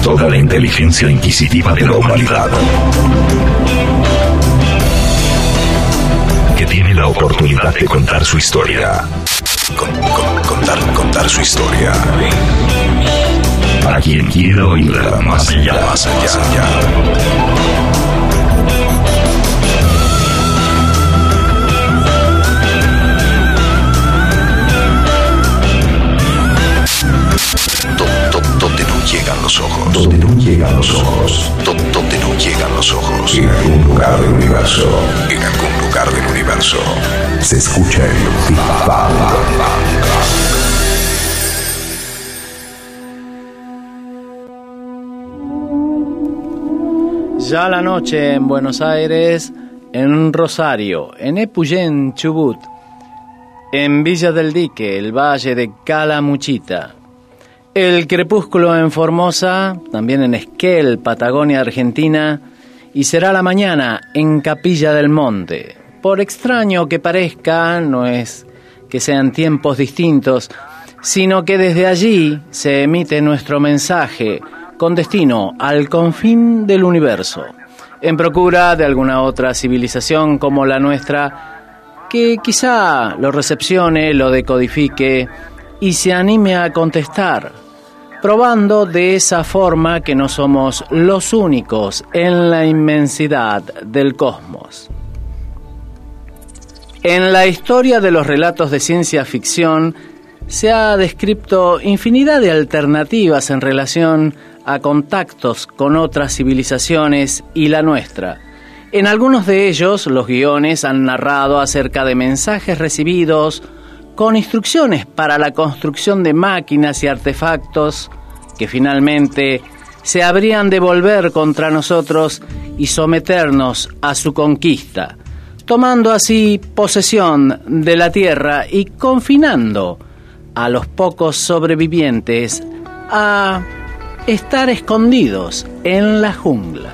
toda la inteligencia inquisitiva de la humanidad, que tiene la oportunidad de contar su historia. Contar su historia. Para quien quiera oírla más allá. Donde no llegan los ojos. Donde no llegan los ojos. Donde no llegan los ojos. En algún lugar del universo. En algún lugar del universo. Se escucha el Big Bang. Ya la noche en Buenos Aires, en Rosario, en Epuyén, Chubut, en Villa del Dique, el valle de Calamuchita. El crepúsculo en Formosa, también en Esquel, Patagonia, Argentina, y será la mañana en Capilla del Monte. Por extraño que parezca, no es que sean tiempos distintos, sino que desde allí se emite nuestro mensaje con destino al confín del universo, en procura de alguna otra civilización como la nuestra, que quizá lo recepcione, lo decodifique y se anime a contestar, probando de esa forma que no somos los únicos en la inmensidad del cosmos. En la historia de los relatos de ciencia ficción se ha descrito infinidad de alternativas en relación a contactos con otras civilizaciones y la nuestra. En algunos de ellos, los guiones han narrado acerca de mensajes recibidos con instrucciones para la construcción de máquinas y artefactos que finalmente se habrían de volver contra nosotros y someternos a su conquista, tomando así posesión de la Tierra y confinando a los pocos sobrevivientes a estar escondidos en la jungla.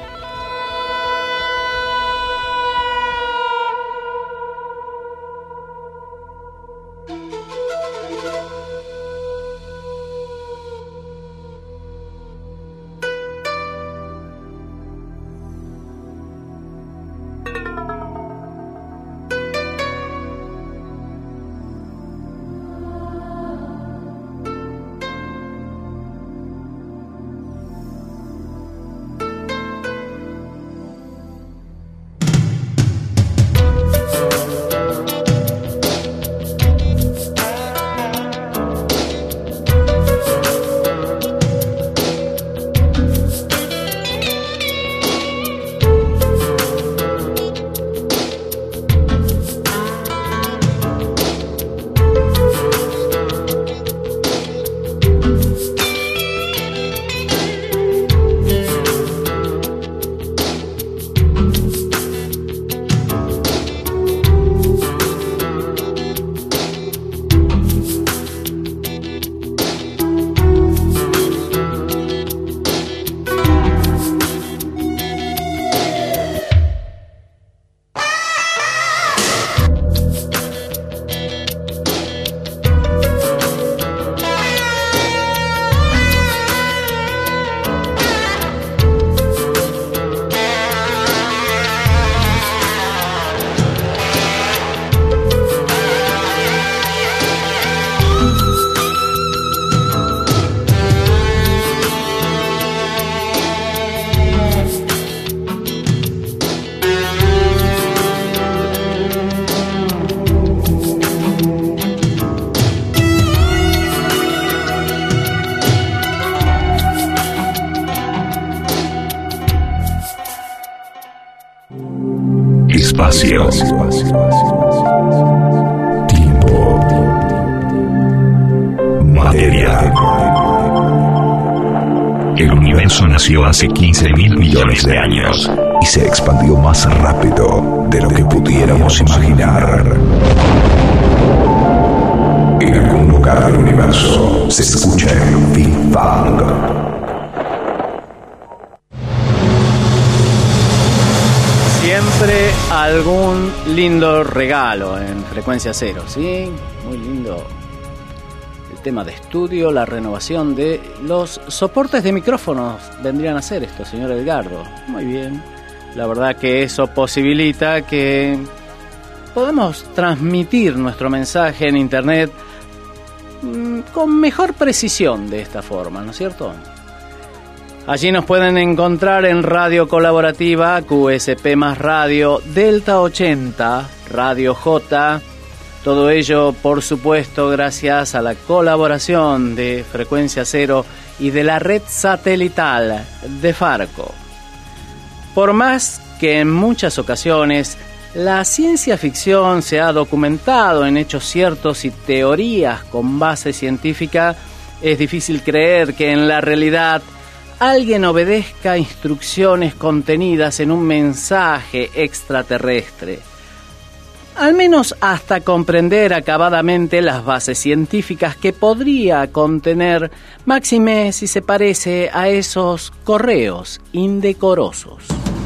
Espacio. Tiempo. Materia. El universo nació hace 15.000 millones de años y se expandió más rápido de lo que pudiéramos imaginar. En algún lugar del universo se escucha el Big Bang. Siempre algún lindo regalo en Frecuencia Cero, ¿sí? Muy lindo. El sistema de estudio, la renovación de los soportes de micrófonos. Vendrían a ser esto, señor Edgardo. Muy bien. La verdad que eso posibilita que podamos transmitir nuestro mensaje en internet con mejor precisión de esta forma, ¿no es cierto? Allí nos pueden encontrar en Radio Colaborativa, QSP más Radio, Delta 80, Radio J. Todo ello, por supuesto, gracias a la colaboración de Frecuencia Cero y de la red satelital de Farco. Por más que en muchas ocasiones la ciencia ficción se ha documentado en hechos ciertos y teorías con base científica, es difícil creer que en la realidad alguien obedezca instrucciones contenidas en un mensaje extraterrestre. Al menos hasta comprender acabadamente las bases científicas que podría contener, máxime si se parece a esos correos indecorosos.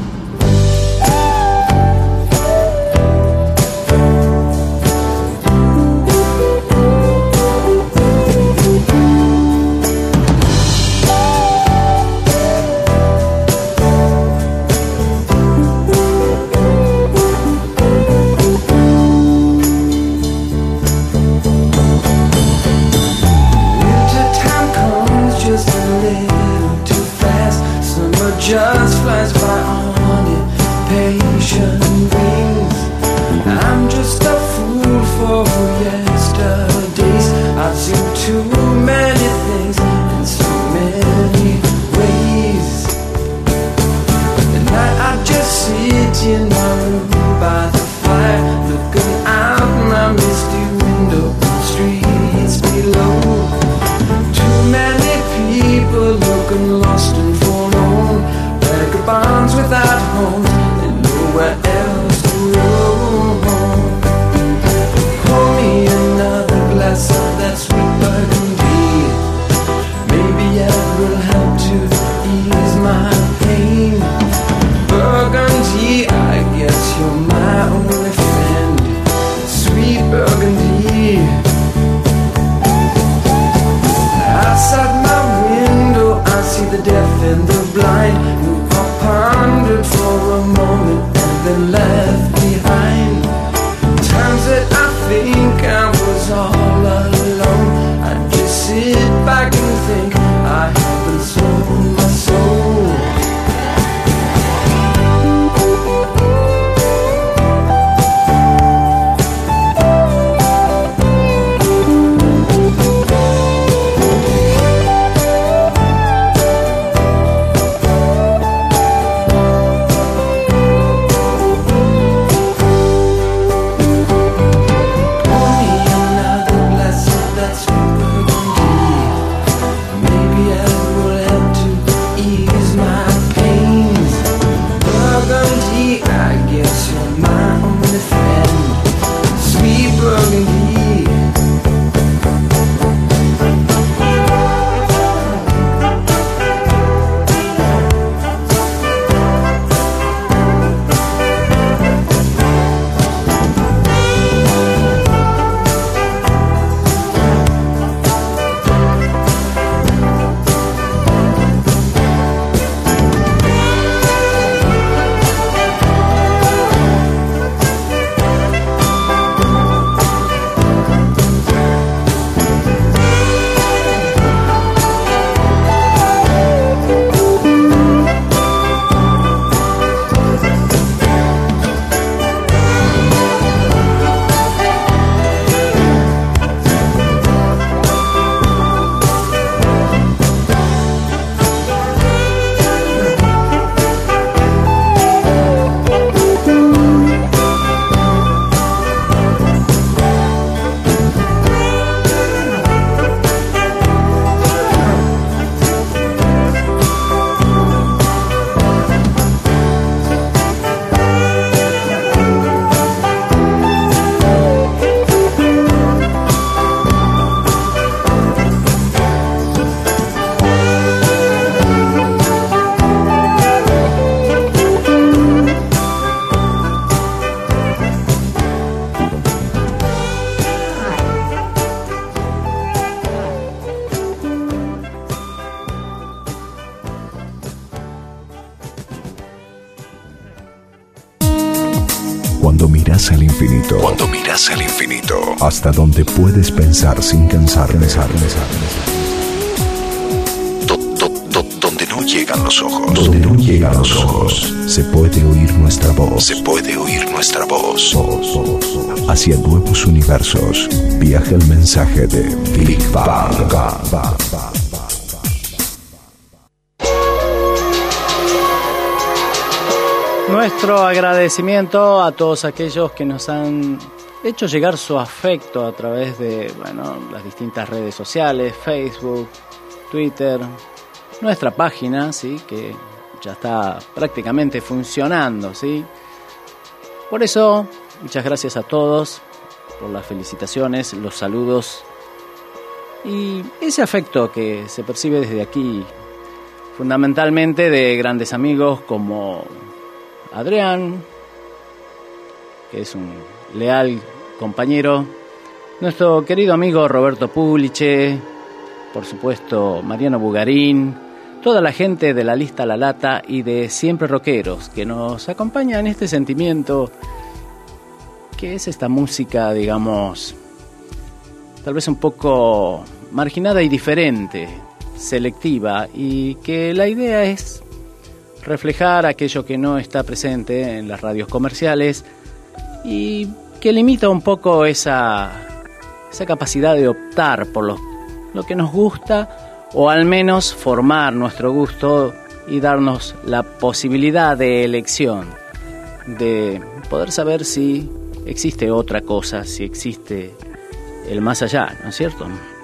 Just flies by on impatient wings. I'm just a fool for yesterdays. I've seen too many things in so many ways. At night I just sit in my room by the fire, looking out my misty window, the streets below. Too many people looking lost and forlorn, vagabonds without homes and nowhere else to roam. Pour me another glass of that sweet burgundy. Maybe it will help to ease my pain. Burgundy, I guess you're my only friend. Sweet burgundy. Outside my window I see the deaf and the blind, who are pondered for a moment and then left behind. Times that I think I was all alone, Cuando miras al infinito. Cuando miras al infinito. Hasta donde puedes pensar sin cansar. Donde no llegan los ojos. Donde no llegan los ojos. Se puede oír nuestra voz. Se puede oír nuestra voz. Hacia nuevos universos. Viaja el mensaje de Big Bang. Nuestro agradecimiento a todos aquellos que nos han hecho llegar su afecto a través de, las distintas redes sociales, Facebook, Twitter, nuestra página, ¿sí? Que ya está prácticamente funcionando, ¿sí? Por eso, muchas gracias a todos por las felicitaciones, los saludos y ese afecto que se percibe desde aquí, fundamentalmente de grandes amigos como Adrián, que es un leal compañero, nuestro querido amigo Roberto Puliche, por supuesto Mariano Bugarín, toda la gente de La Lista a la Lata y de Siempre Rockeros que nos acompaña en este sentimiento que es esta música, digamos, tal vez un poco marginada y diferente, selectiva, y que la idea es reflejar aquello que no está presente en las radios comerciales y que limita un poco esa capacidad de optar por lo que nos gusta, o al menos formar nuestro gusto y darnos la posibilidad de elección, de poder saber si existe otra cosa, si existe el más allá, ¿no es cierto?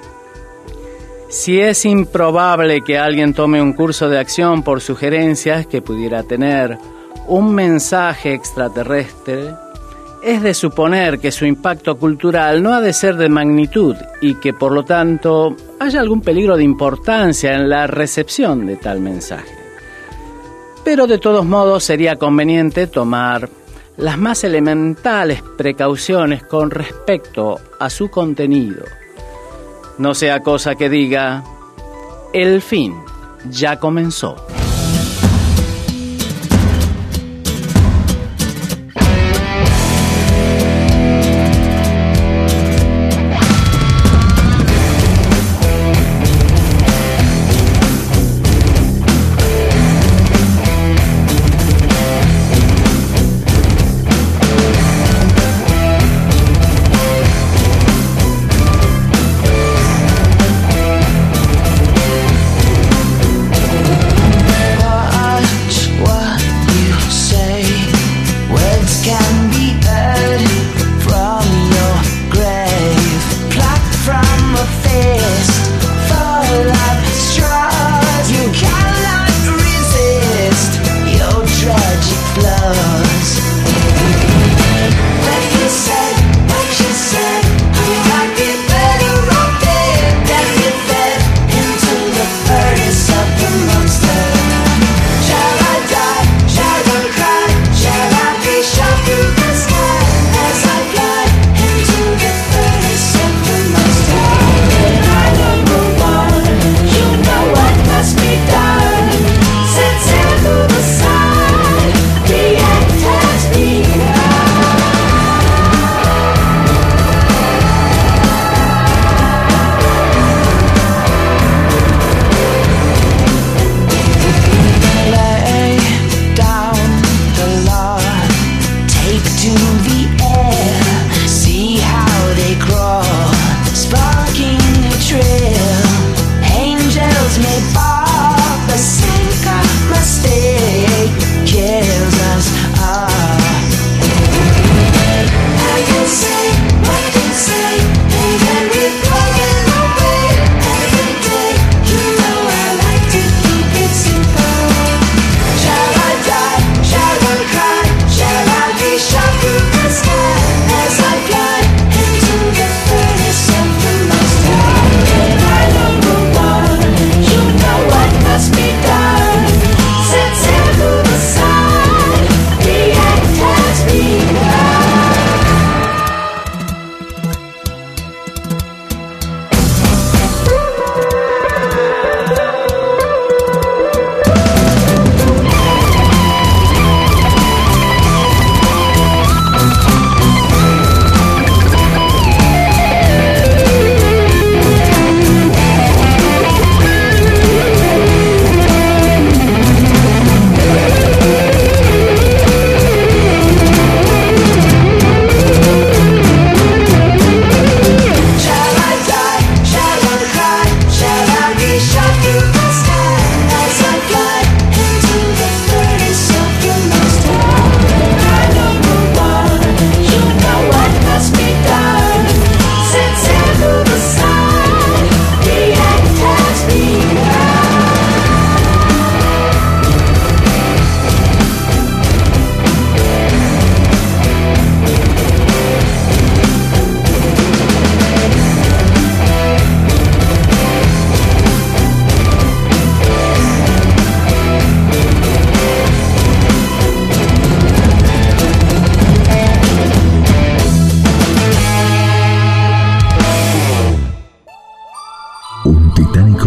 Si es improbable que alguien tome un curso de acción por sugerencias que pudiera tener un mensaje extraterrestre, es de suponer que su impacto cultural no ha de ser de magnitud y que por lo tanto haya algún peligro de importancia en la recepción de tal mensaje. Pero de todos modos sería conveniente tomar las más elementales precauciones con respecto a su contenido. No sea cosa que diga, el fin ya comenzó.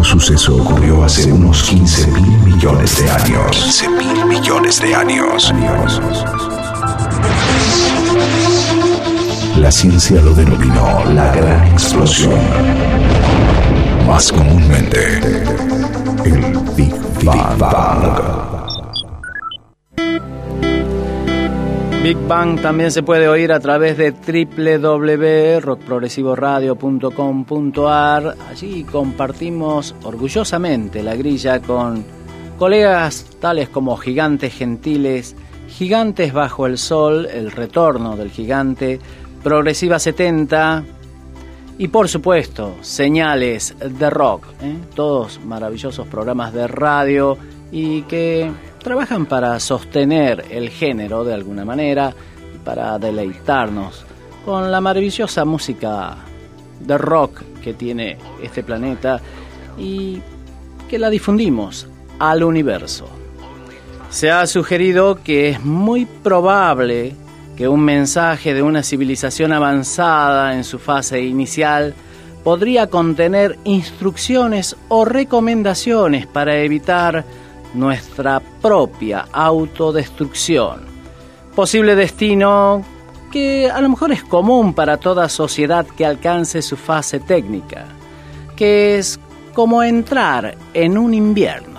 suceso ocurrió hace unos 15.000 millones de años. 15.000 millones de años. La ciencia lo denominó la gran explosión. Más comúnmente, el Big Bang. Big Bang también se puede oír a través de www.rockprogresivoradio.com.ar. Allí compartimos orgullosamente la grilla con colegas tales como Gigantes Gentiles, Gigantes Bajo el Sol, El Retorno del Gigante, Progresiva 70 y por supuesto Señales de Rock, todos maravillosos programas de radio y que trabajan para sostener el género de alguna manera, para deleitarnos con la maravillosa música de rock que tiene este planeta y que la difundimos al universo. Se ha sugerido que es muy probable que un mensaje de una civilización avanzada en su fase inicial podría contener instrucciones o recomendaciones para evitar nuestra propia autodestrucción. Posible destino que a lo mejor es común para toda sociedad que alcance su fase técnica, que es como entrar en un invierno.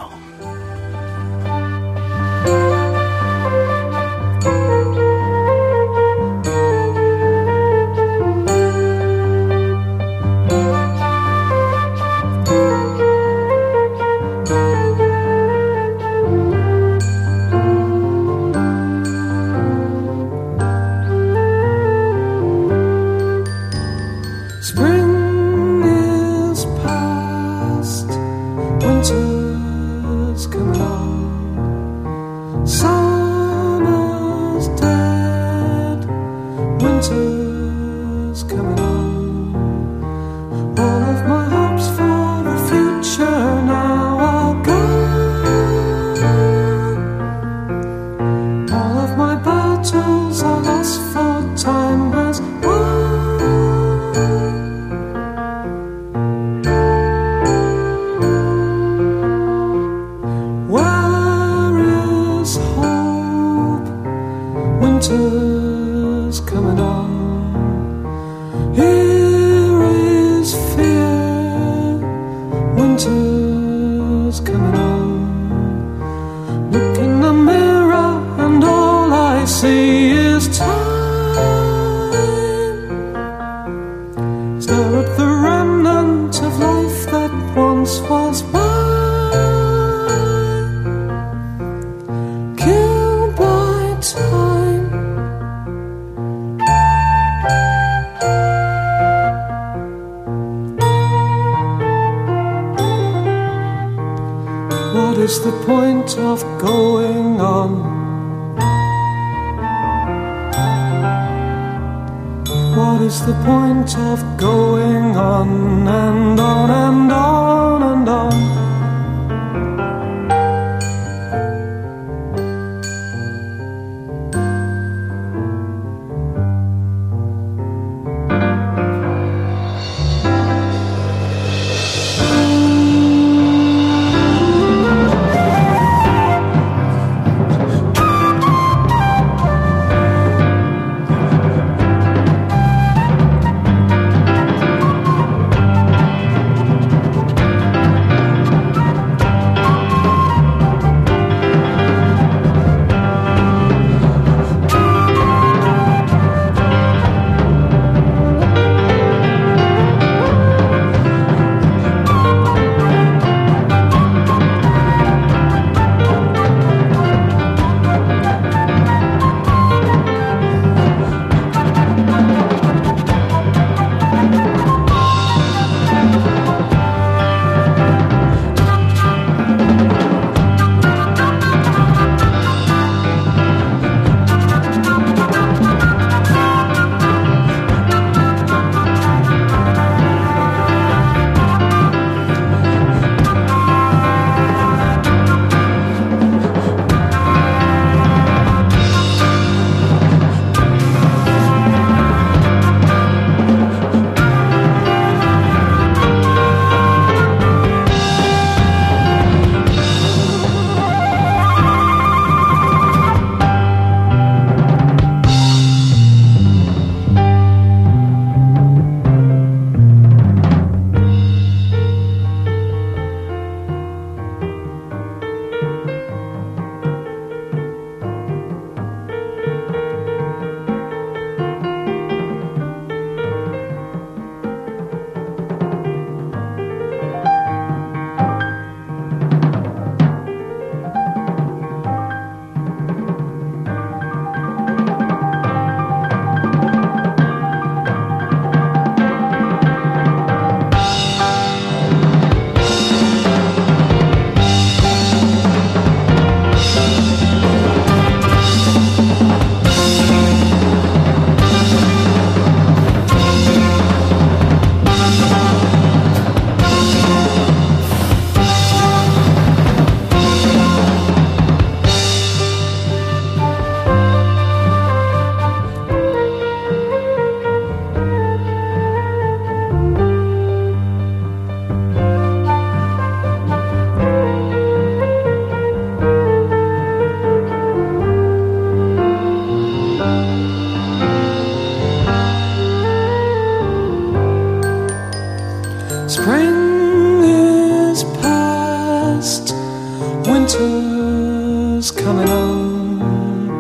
Winter's coming on,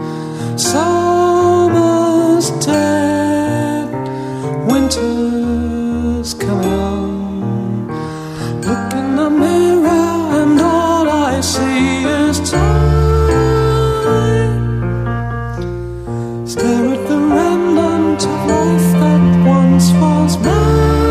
summer's dead, winter's coming on. Look in the mirror and all I see is time. Stare at the remnant of life that once was mine.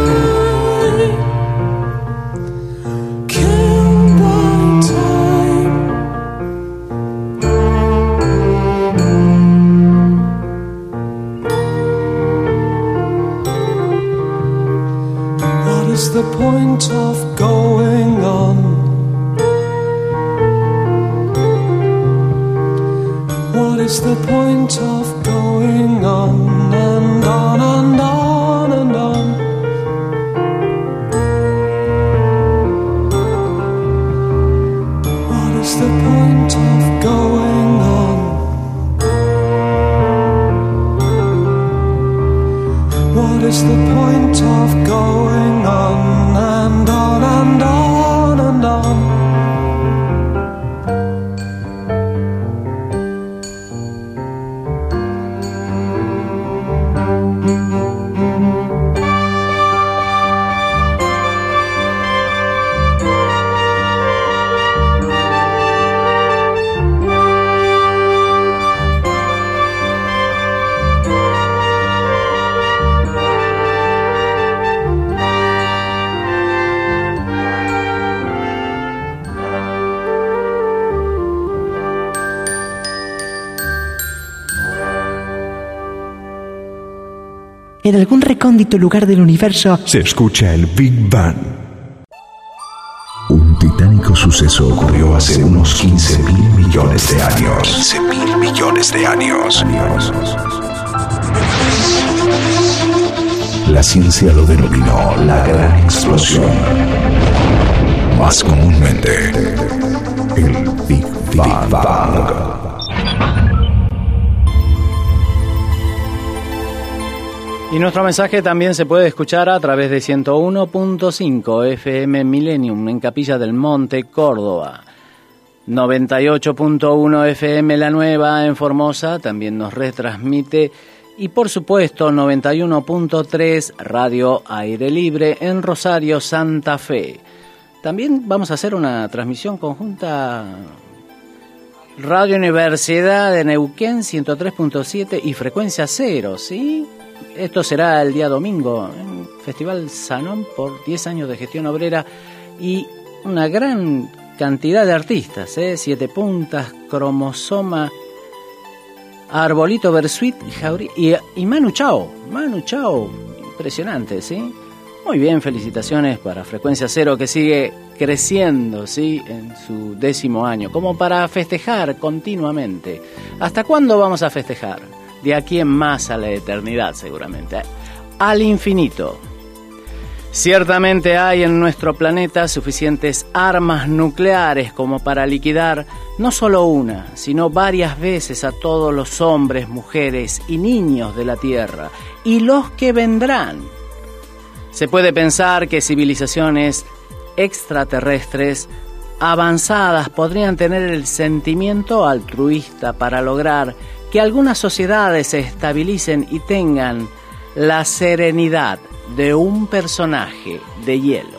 What's the point of going on? What is the point of going on and on and on and on? What is the point of going on? What is the point of going on and on and on and on? En algún recóndito lugar del universo se escucha el Big Bang. Un titánico suceso ocurrió hace unos 15.000 millones de años. 15.000 millones de años. La ciencia lo denominó la gran explosión. Más comúnmente, el Big Bang. Y nuestro mensaje también se puede escuchar a través de 101.5 FM Millennium en Capilla del Monte, Córdoba. 98.1 FM La Nueva en Formosa también nos retransmite. Y por supuesto 91.3 Radio Aire Libre en Rosario, Santa Fe. También vamos a hacer una transmisión conjunta Radio Universidad de Neuquén 103.7 y Frecuencia Cero, ¿sí? Esto será el día domingo en Festival Sanón por 10 años de gestión obrera y una gran cantidad de artistas, 7 Puntas, Cromosoma, Arbolito Versuit y Manu Chao, impresionante, ¿sí? Muy bien, felicitaciones para Frecuencia Cero que sigue creciendo, ¿sí? En su 10º año, como para festejar continuamente. ¿Hasta cuándo vamos a festejar? De aquí en más a la eternidad, seguramente. Al infinito. Ciertamente hay en nuestro planeta suficientes armas nucleares como para liquidar no solo una, sino varias veces a todos los hombres, mujeres y niños de la Tierra, y los que vendrán. Se puede pensar que civilizaciones extraterrestres avanzadas podrían tener el sentimiento altruista para lograr que algunas sociedades se estabilicen y tengan la serenidad de un personaje de hielo.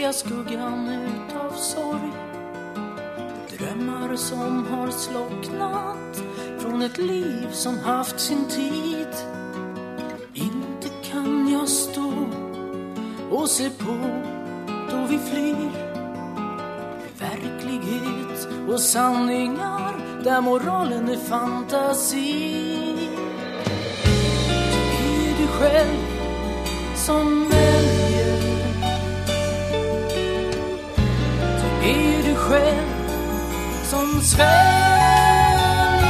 spraya skuggan utav sorg. Drömmar som har slocknat från ett liv som haft sin tid. Inte kan jag stå och se på då vi flyr. Verklighet och sanningar där moralen är fantasi. Det är du själv som väljer. Det är du själv som sväljer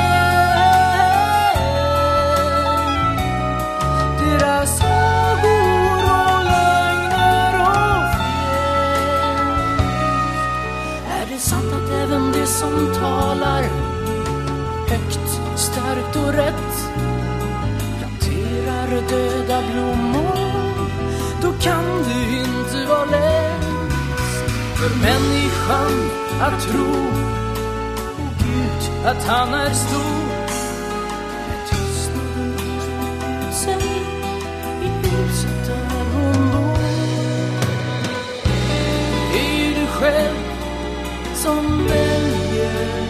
deras sagor och lögner och fjäll. Är det sant att även det som talar högt, starkt och rätt planterar döda blommor? Då kan det inte vara lätt för människan att tro att han är stor. När tystnaden ut sig i huset där hon bor. Är du själv som väljer?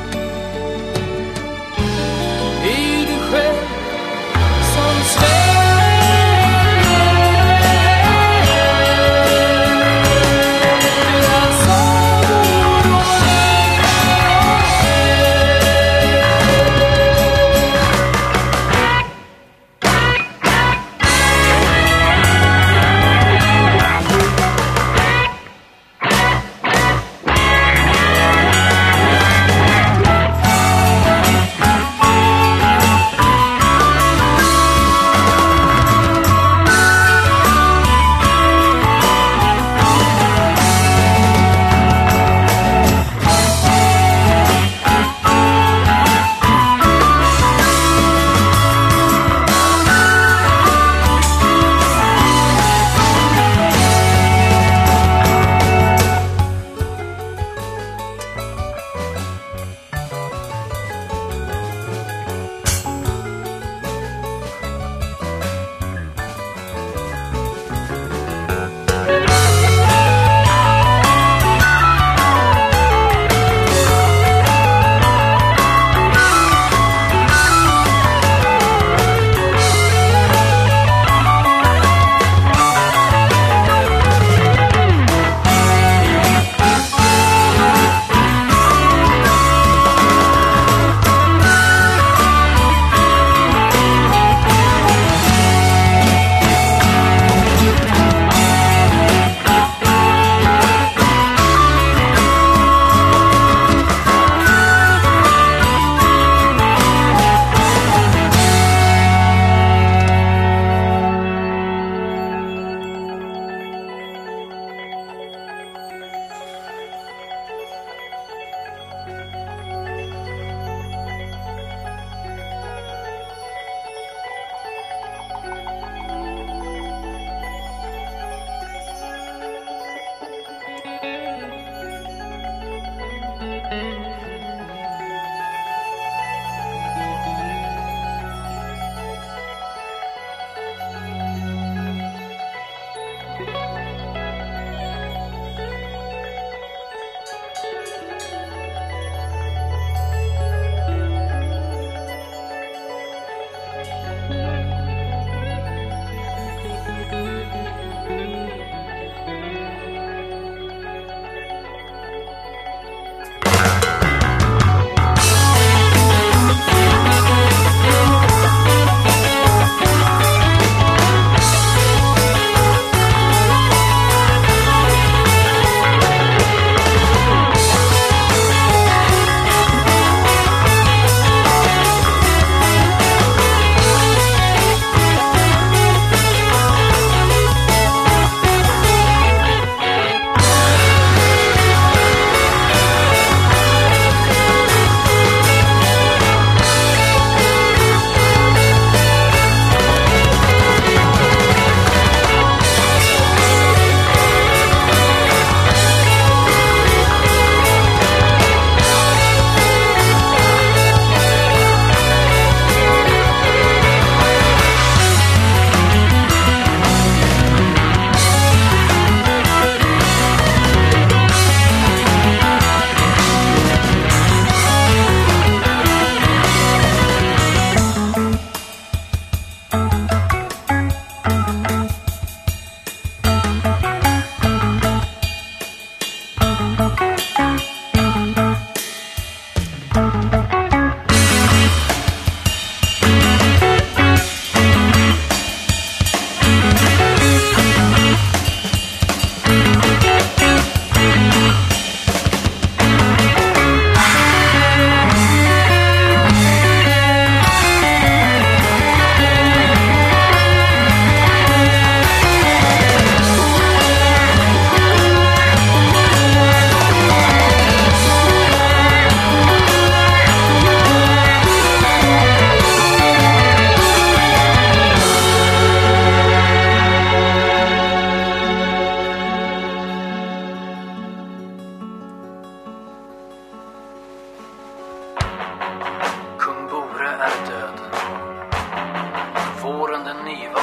Är du själv som sväljer?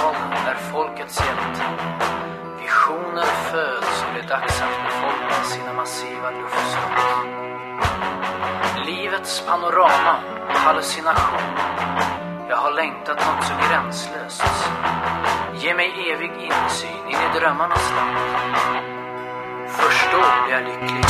hav är folkets hjälte. Visioner föds och det är dags att befolka sina massiva luftslott. Livets panorama, hallucination. Jag har längtat något så gränslöst. Ge mig evig insyn in i drömmarnas land. Först då blir jag lycklig.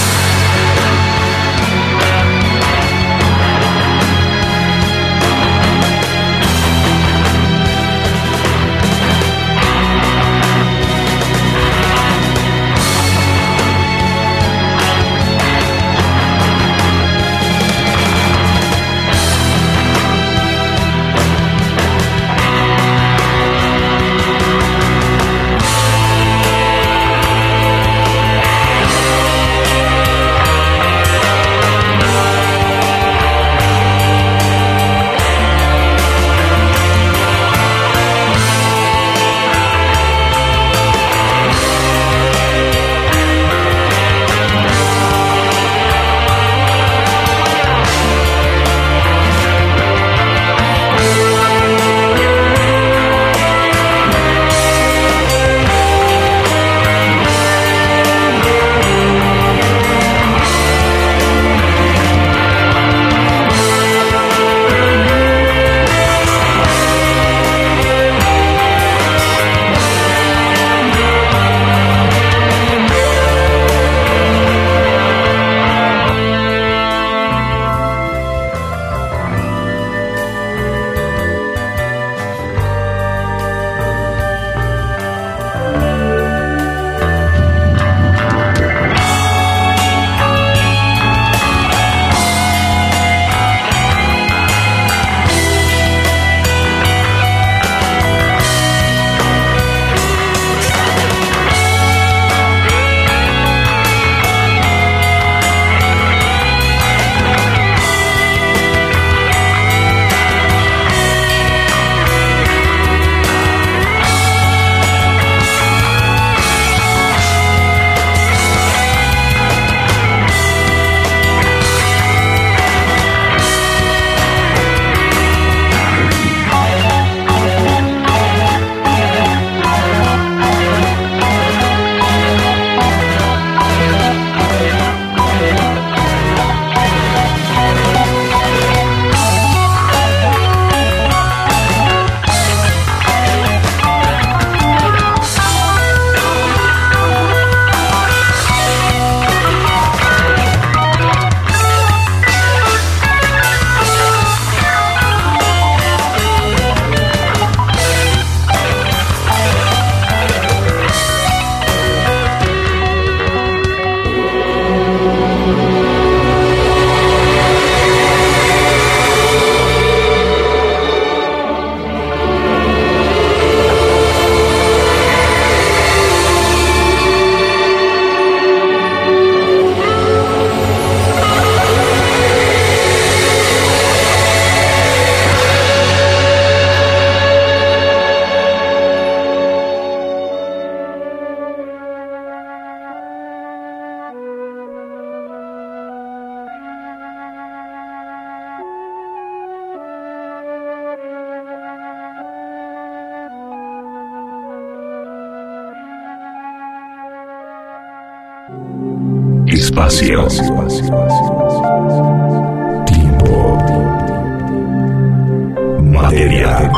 Espacio. Tiempo. Materia.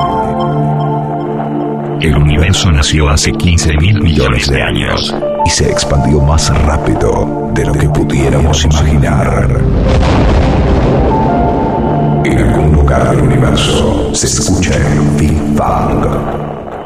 El universo nació hace 15.000 millones de años y se expandió más rápido de lo que pudiéramos imaginar. En algún lugar del universo se escucha el Big Bang.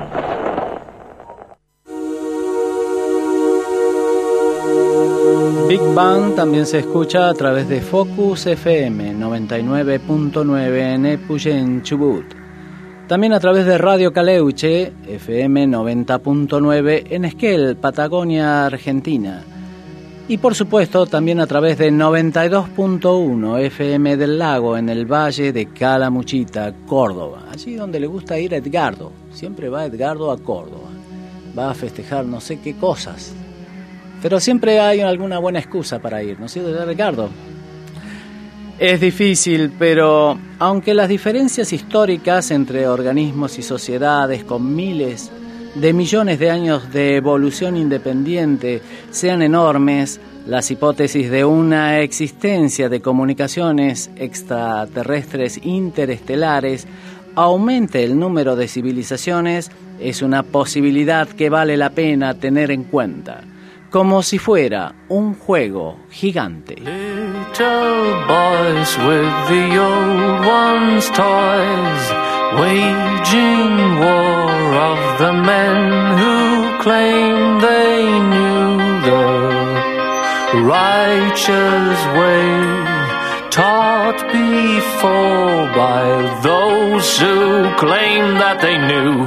Big Bang también se escucha a través de Focus FM 99.9 en Epuyén, Chubut. También a través de Radio Caleuche FM 90.9 en Esquel, Patagonia, Argentina. Y por supuesto también a través de 92.1 FM del Lago en el Valle de Calamuchita, Córdoba. Allí donde le gusta ir a Edgardo. Siempre va Edgardo a Córdoba. Va a festejar no sé qué cosas. Pero siempre hay alguna buena excusa para ir, ¿no es cierto, Ricardo? Es difícil, pero aunque las diferencias históricas entre organismos y sociedades con miles de millones de años de evolución independiente sean enormes, las hipótesis de una existencia de comunicaciones extraterrestres interestelares aumente el número de civilizaciones es una posibilidad que vale la pena tener en cuenta, como si fuera un juego gigante. Little boys with the old ones' toys, waging war of the men who claim they knew the righteous way, taught before by those who claim that they knew.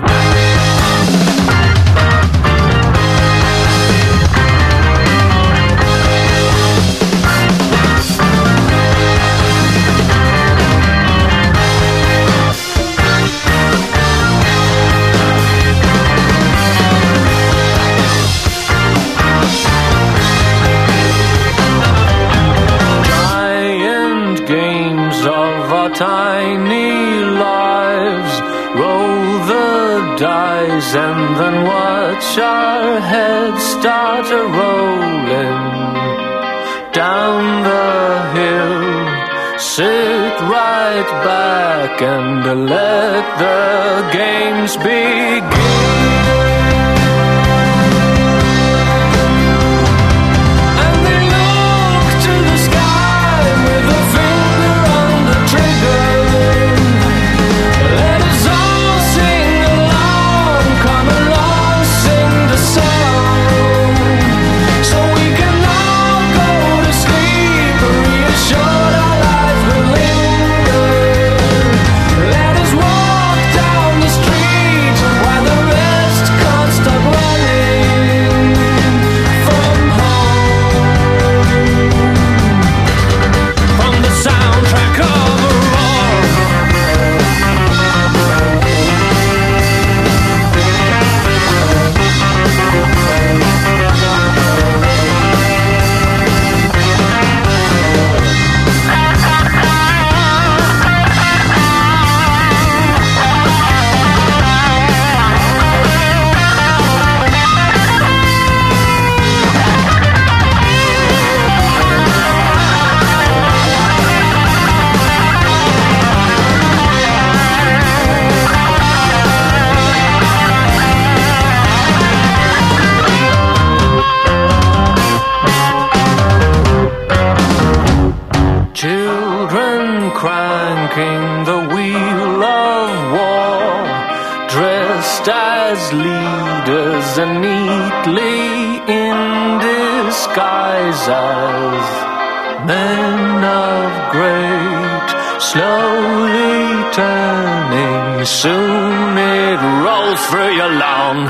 Tiny lives, roll the dice and then watch our heads start a rolling down the hill. Sit right back and let the games begin. Cranking the wheel of war, dressed as leaders and neatly in disguise as men of great, slowly turning, soon it rolls through your lawn.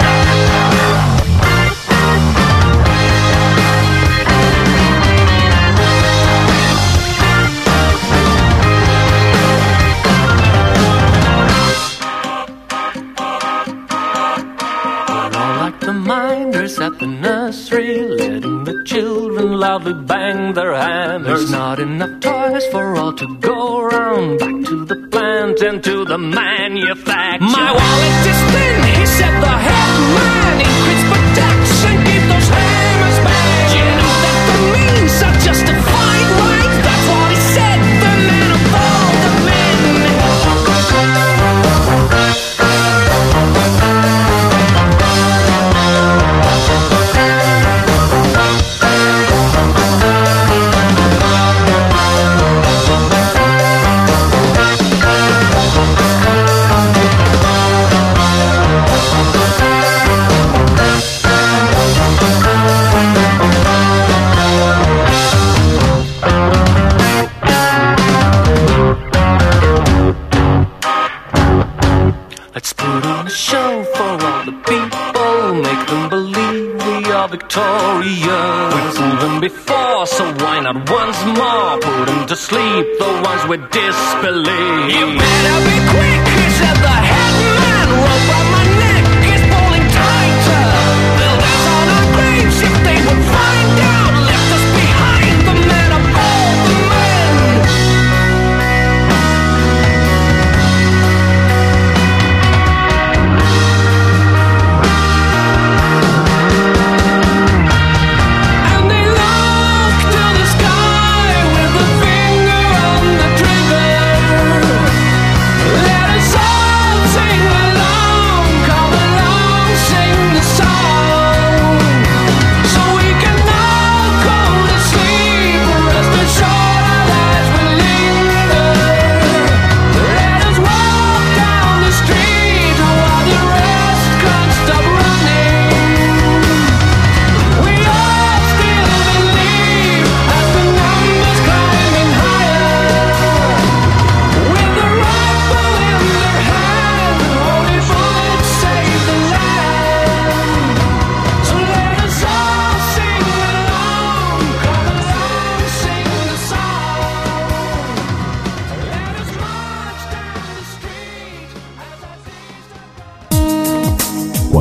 At the nursery, letting the children loudly bang their hammers. There's not enough toys for all to go around. Back to the plant and to the manufacturer. My wallet is thin, he said, the head man. Increase production, keep those hammers bang. You know that the means are justified, right? That's what he said, the man of all the men. Victorious. We've proven before, so why not once more? Put them to sleep, the ones with disbelief. You better be quick, he said, the head man. Rope on my neck is pulling tighter. They'll dance on our graves if they would find out. Left us behind, the men of all the men.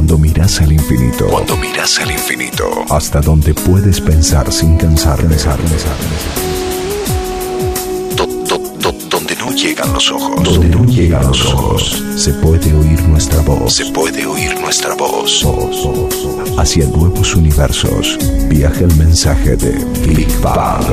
Cuando miras al infinito. Cuando miras al infinito. Hasta donde puedes pensar sin cansar. Donde no llegan los ojos. Donde no llegan los ojos. Se puede oír nuestra voz. Se puede oír nuestra voz. Hacia nuevos universos. Viaja el mensaje de Big Bang.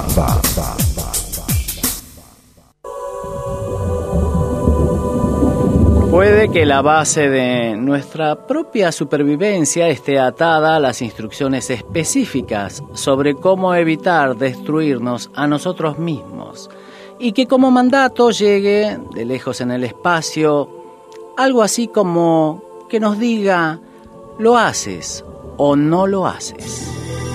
Puede que la base de nuestra propia supervivencia esté atada a las instrucciones específicas sobre cómo evitar destruirnos a nosotros mismos, y que como mandato llegue de lejos en el espacio algo así como que nos diga: ¿lo haces o no lo haces?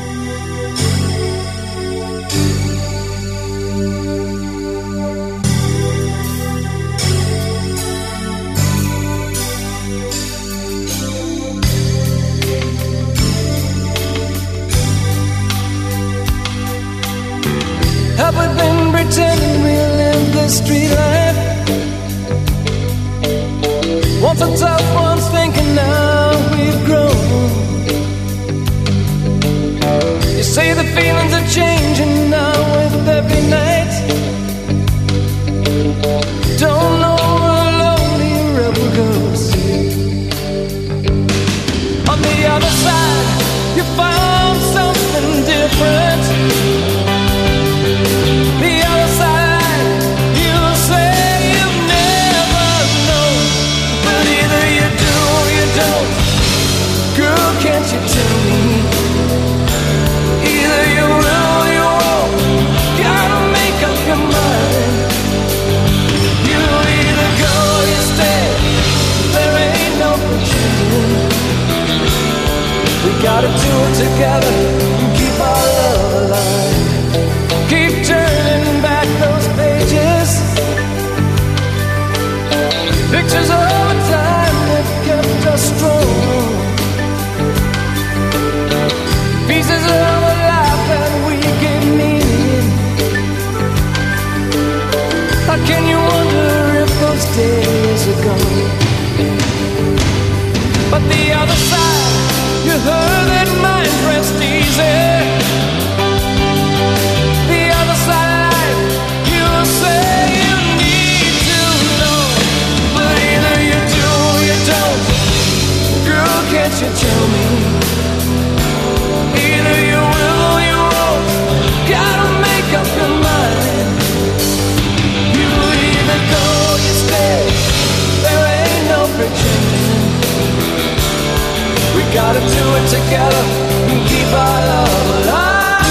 Have we been pretending we live the street life? Once a tough ones thinking now we've grown. You say the feelings are changing now with every night. Don't know where a lonely rebel goes. On the other side, you found something different. The other side, you say you've never known, but either you do or you don't. Girl, can't you tell me? Either you will or you won't. Gotta make up your mind. You either go or you stay. There ain't no pretending. We gotta do it together and keep our love alive. Keep turning back those pages. Pictures of a time that kept us strong. Pieces of a life that we gave meaning. How can you wonder if those days are gone? But the other side, you heard that mind rest easy. Can't you tell me? Either you will or you won't. Gotta make up your mind. You either go or you stay. There ain't no pretending. We gotta do it together and keep our love alive.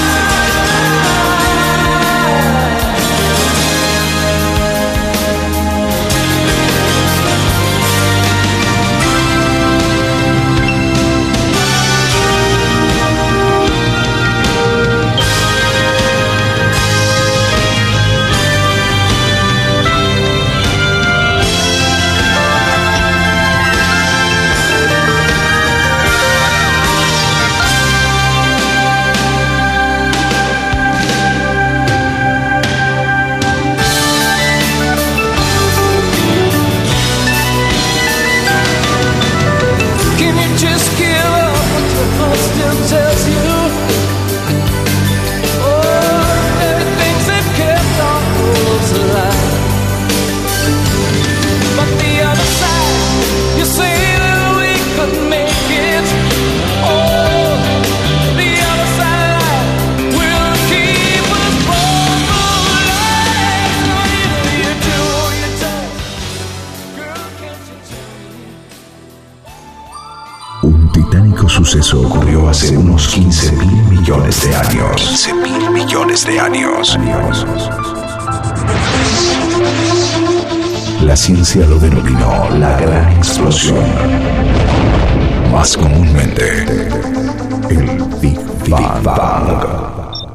Suceso ocurrió hace unos 15.000 millones de años. 15.000 millones de años. La ciencia lo denominó la gran explosión. Más comúnmente, el Big Bang.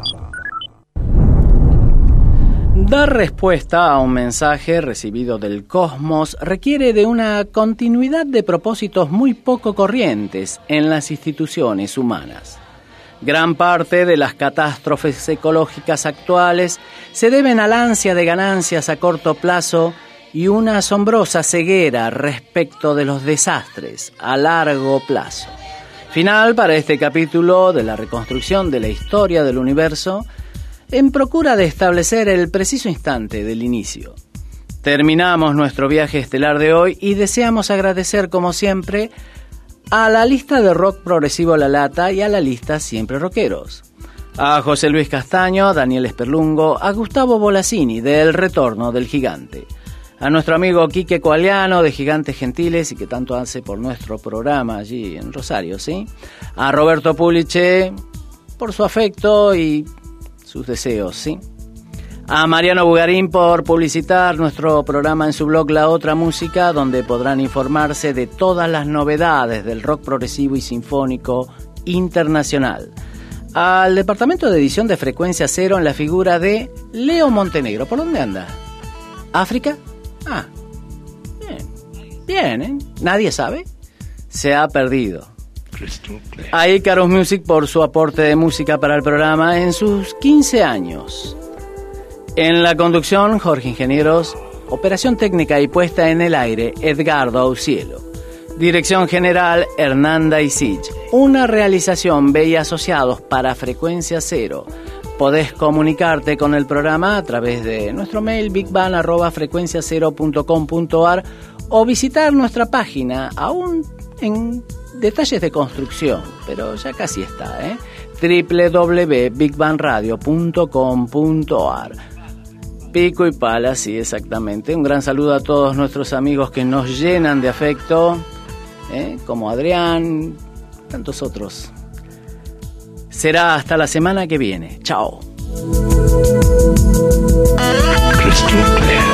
Dar respuesta a un mensaje recibido del cosmos requiere de una continuidad de propósitos muy poco corrientes en las instituciones humanas. Gran parte de las catástrofes ecológicas actuales se deben al ansia de ganancias a corto plazo y una asombrosa ceguera respecto de los desastres a largo plazo. Final para este capítulo de la reconstrucción de la historia del universo en procura de establecer el preciso instante del inicio. Terminamos nuestro viaje estelar de hoy y deseamos agradecer como siempre a la lista de rock progresivo La Lata y a la lista Siempre Rockeros. A José Luis Castaño, a Daniel Esperlungo, a Gustavo Bolasini de El Retorno del Gigante, a nuestro amigo Quique Coaliano de Gigantes Gentiles y que tanto hace por nuestro programa allí en Rosario, ¿sí? A Roberto Puliche por su afecto y sus deseos, ¿sí? A Mariano Bugarín por publicitar nuestro programa en su blog La Otra Música, donde podrán informarse de todas las novedades del rock progresivo y sinfónico internacional. Al departamento de edición de Frecuencia Cero en la figura de Leo Montenegro. ¿Por dónde anda? ¿África? Ah, bien, ¿eh? ¿Nadie sabe? Se ha perdido. A Icarus Music por su aporte de música para el programa en sus 15 años. En la conducción, Jorge Ingenieros. Operación técnica y puesta en el aire, Edgardo Aucielo. Dirección general, Hernanda Isich. Una realización B y Asociados para Frecuencia Cero. Podés comunicarte con el programa a través de nuestro mail bigban@frecuenciacero.com.ar o visitar nuestra página, aún en detalles de construcción, pero ya casi está, www.bigbanradio.com.ar. Pico y pala, sí, exactamente. Un gran saludo a todos nuestros amigos que nos llenan de afecto, como Adrián, tantos otros. Será hasta la semana que viene. Chao. Crystal Clear.